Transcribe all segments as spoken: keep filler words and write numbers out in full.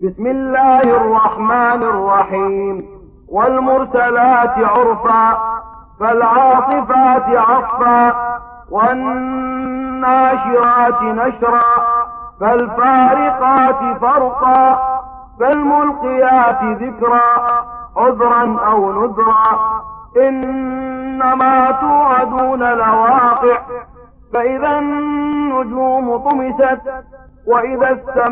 بسم الله الرحمن الرحيم. والمرسلات عرفا فالعاصفات عصفا والناشرات نشرا فالفارقات فرقا فالملقيات ذكرا عذرا أو نذرا إنما توعدون لواقع فإذا النجوم طمست وإذا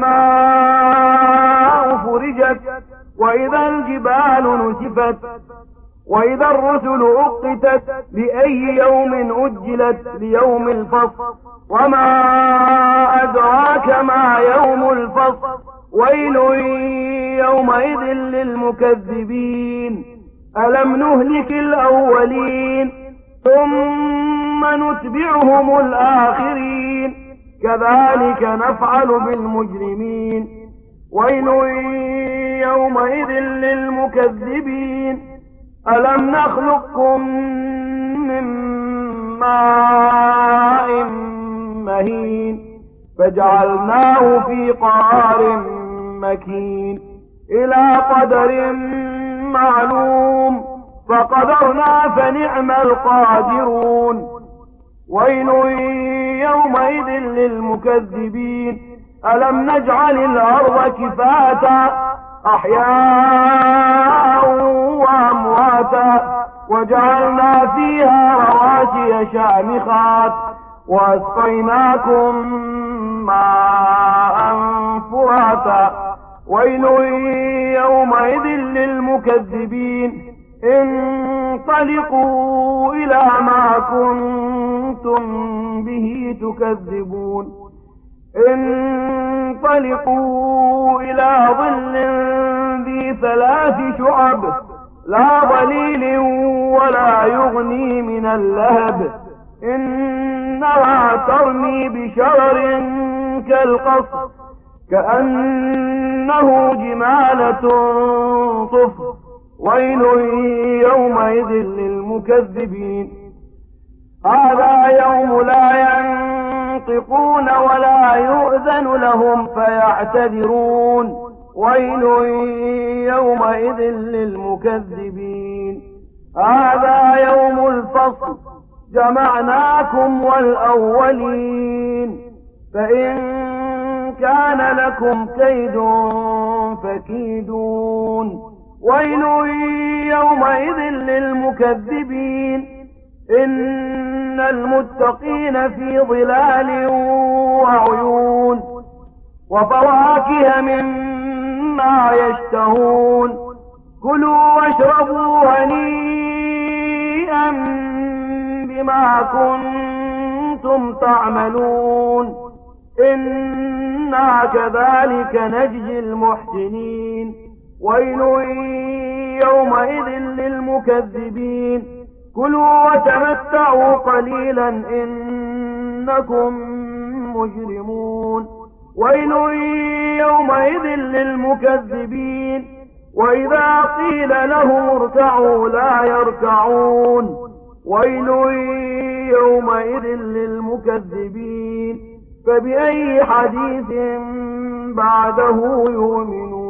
السماء فرجت وإذا الجبال نسفت وإذا الرسل أقتت لأي يوم أجلت ليوم الفصل وما أدراك ما يوم الفصل ويل يومئذ للمكذبين ألم نهلك الأولين ثم نتبعهم الآخرين كذلك نفعل بالمجرمين ويل يومئذ للمكذبين ألم نخلقكم من ماء مهين فجعلناه في قرار مكين إلى قدر معلوم فقدرنا فنعم القادرون ويل يومئذ للمكذبين ألم نجعل الأرض كفاتا أحياء وأمواتا وجعلنا فيها رواسي شامخات وأسقيناكم ماء فراتا ويل يومئذ للمكذبين انطلقوا إلى ما كنتم به تكذبون انطلقوا إلى ظل ذي ثلاث شعب لا ظليل ولا يغني من اللهب إنها ترمي بشرر كالقصر كأنه جمالة صفر ويل يومئذ للمكذبين هذا يوم لا ينطقون ولا يؤذن لهم فيعتذرون ويل يومئذ للمكذبين هذا يوم الفصل جمعناكم والأولين فإن كان لكم كيد فكيدون ويل يومئذ للمكذبين إن المتقين في ظلال وعيون وفواكه مما يشتهون كلوا واشربوا هنيئا بما كنتم تعملون إنا كذلك نجزي المحسنين ويل يومئذ للمكذبين كلوا وتمتعوا قليلا إنكم مجرمون ويل يومئذ للمكذبين وإذا قيل لهم اركعوا لا يركعون ويل يومئذ للمكذبين فبأي حديث بعده يؤمنون